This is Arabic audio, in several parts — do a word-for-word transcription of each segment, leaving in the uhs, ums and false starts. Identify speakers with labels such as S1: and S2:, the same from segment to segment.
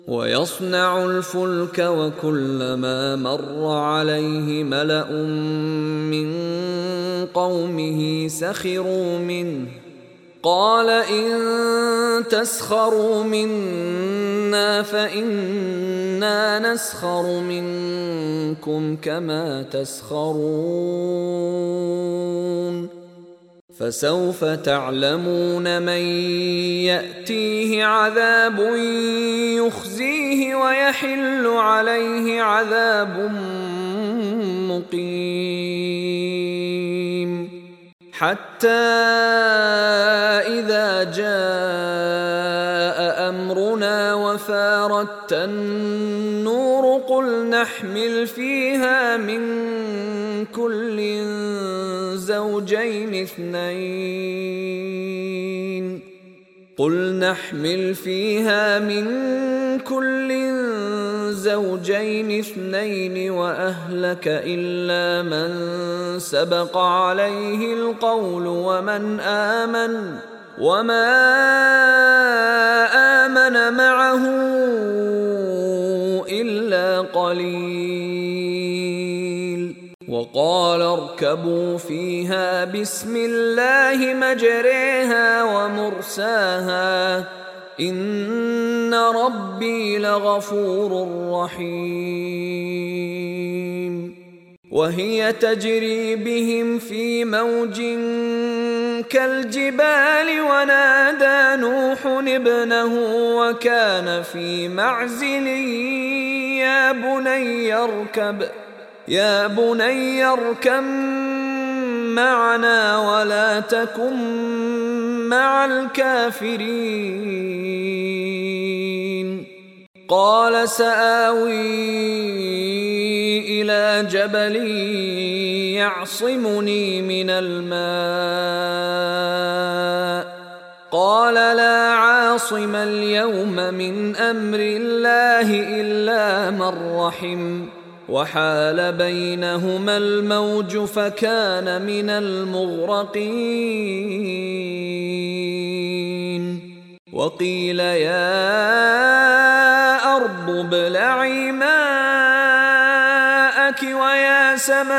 S1: ويصنع الفلك وكلما مر عليه ملأ من قومه سخروا منه قال إن تسخروا منا فإنا نسخر منكم كما تسخرون فسوف تعلمون من يأتيه عذاب يخزيه ويحل عليه عذاب مقيم حتى إذا جاء أمرنا وفارت النور قل نحمل فيها من كل زوجين اثنين قل نحمل فيها من كل زوجين اثنين وأهلك إلا من سبق عليه القول ومن آمن وما آمن معه إلا قليل وقال اركبوا فيها بسم الله مجريها ومرساها إن ربي لغفور رحيم وهي تجري بهم في موج كالجبال ونادى نوح ابنه وكان في معزل يا بني اركب يا بني اركب معنا ولا تكن مع الكافرين قال سآوي إلى جبل يعصمني من الماء قال لا عاصم اليوم من أمر الله إلا من رحم وحال بينهما الموج فكان من المغرقين وقيل يا أرض ابلعي ماءك ويا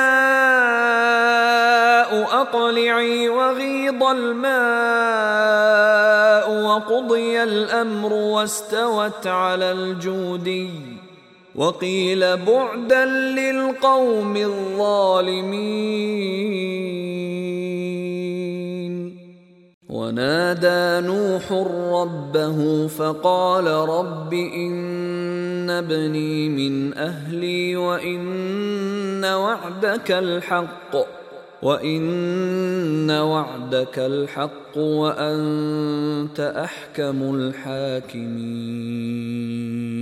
S1: سماء أقلعي وغيض الماء وقضي الأمر واستوت على الجودي وقيل بعدا للقوم الظالمين ونادى نوح ربه فقال رب إن ابني من أهلي وإن وعدك الحق وإن وعدك الحق وأنت أحكم الحاكمين